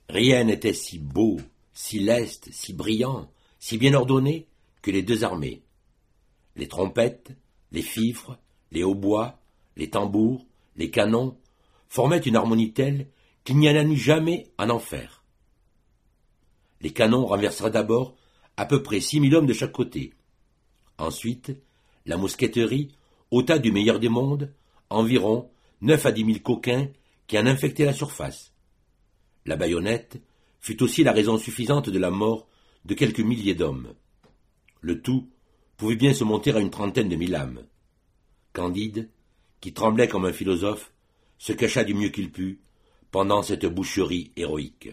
Rien n'était si beau, si leste, si brillant, si bien ordonné que les deux armées. Les trompettes, les fifres, les hautbois, les tambours, les canons formaient une harmonie telle qu'il n'y en a eu jamais à en faire. Les canons renversèrent d'abord à peu près 6 000 hommes de chaque côté. Ensuite, la mousqueterie ôta du meilleur des mondes environ 9 à 10 000 coquins qui en infectaient la surface. La baïonnette fut aussi la raison suffisante de la mort de quelques milliers d'hommes. Le tout pouvait bien se monter à une trentaine de 1000 âmes. Candide, qui tremblait comme un philosophe, se cacha du mieux qu'il put pendant cette boucherie héroïque.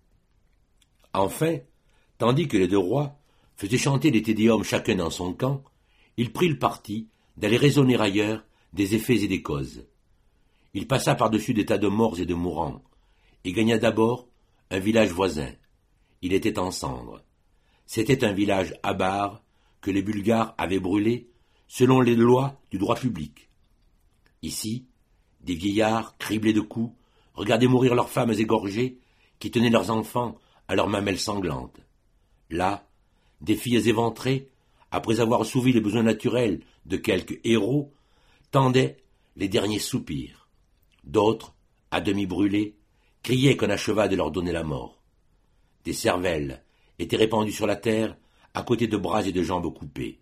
Enfin, tandis que les deux rois faisaient chanter des tédéums chacun dans son camp, il prit le parti d'aller raisonner ailleurs des effets et des causes. Il passa par-dessus des tas de morts et de mourants, et gagna d'abord un village voisin. Il était en cendres. C'était un village abare que les Bulgares avaient brûlé selon les lois du droit public. Ici, des vieillards, criblés de coups, regardaient mourir leurs femmes égorgées qui tenaient leurs enfants à leurs mamelles sanglantes. Là, des filles éventrées, après avoir assouvi les besoins naturels de quelques héros, tendaient les derniers soupirs. D'autres, à demi brûlés, criaient qu'on acheva de leur donner la mort. Des cervelles étaient répandues sur la terre à côté de bras et de jambes coupés.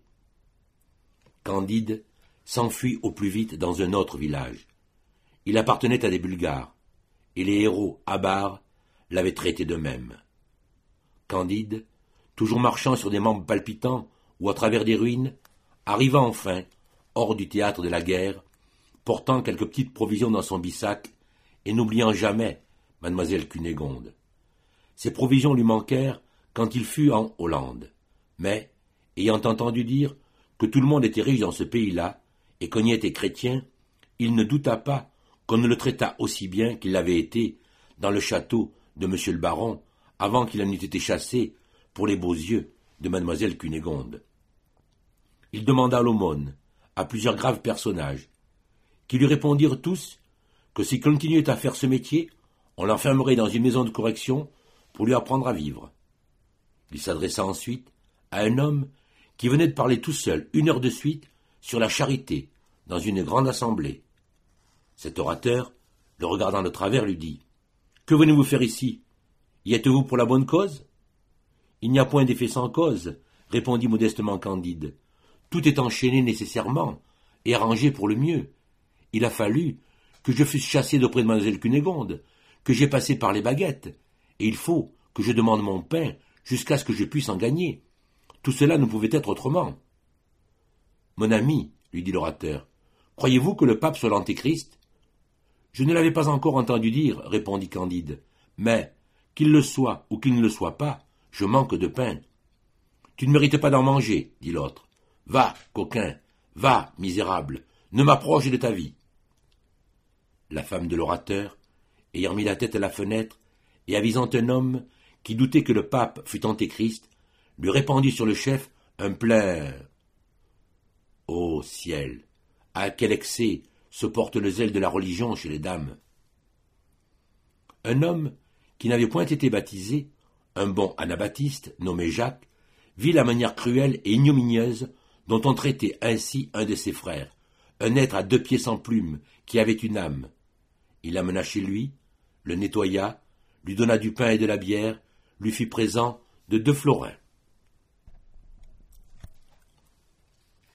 Candide s'enfuit au plus vite dans un autre village. Il appartenait à des Bulgares, et les héros avares l'avaient traité de même. Candide, toujours marchant sur des membres palpitants ou à travers des ruines, arriva enfin hors du théâtre de la guerre, portant quelques petites provisions dans son bissac et n'oubliant jamais mademoiselle Cunégonde. Ces provisions lui manquèrent quand il fut en Hollande, mais, ayant entendu dire que tout le monde était riche dans ce pays-là et qu'on y était chrétien, il ne douta pas qu'on ne le traitât aussi bien qu'il l'avait été dans le château de monsieur le baron avant qu'il en eût été chassé pour les beaux yeux de mademoiselle Cunégonde. Il demanda l'aumône à plusieurs graves personnages, qui lui répondirent tous que s'il continuait à faire ce métier, on l'enfermerait dans une maison de correction pour lui apprendre à vivre. Il s'adressa ensuite à un homme qui venait de parler tout seul 1 heure de suite sur la charité dans une grande assemblée. Cet orateur, le regardant de travers, lui dit « Que venez-vous faire ici? Y êtes-vous pour la bonne cause ?» « Il n'y a point d'effet sans cause, » répondit modestement Candide. « Tout est enchaîné nécessairement et arrangé pour le mieux. Il a fallu que je fusse chassé d'auprès de mademoiselle Cunégonde, que j'ai passé par les baguettes, et il faut que je demande mon pain jusqu'à ce que je puisse en gagner. Tout cela ne pouvait être autrement. »« Mon ami, lui dit l'orateur, croyez-vous que le pape soit l'antéchrist ?»« Je ne l'avais pas encore entendu dire, répondit Candide, mais, qu'il le soit ou qu'il ne le soit pas, je manque de pain. »« Tu ne mérites pas d'en manger, dit l'autre. Va, coquin, va, misérable, ne m'approche de ta vie. » La femme de l'orateur, ayant mis la tête à la fenêtre et avisant un homme qui doutait que le pape fût antéchrist, lui répandit sur le chef un plein. Ô ciel, à quel excès se porte le zèle de la religion chez les dames. Un homme qui n'avait point été baptisé, un bon anabaptiste nommé Jacques, vit la manière cruelle et ignominieuse dont on traitait ainsi un de ses frères, un être à 2 pieds sans plume, qui avait une âme. Il l'amena chez lui, le nettoya, lui donna du pain et de la bière, lui fit présent de 2 florins.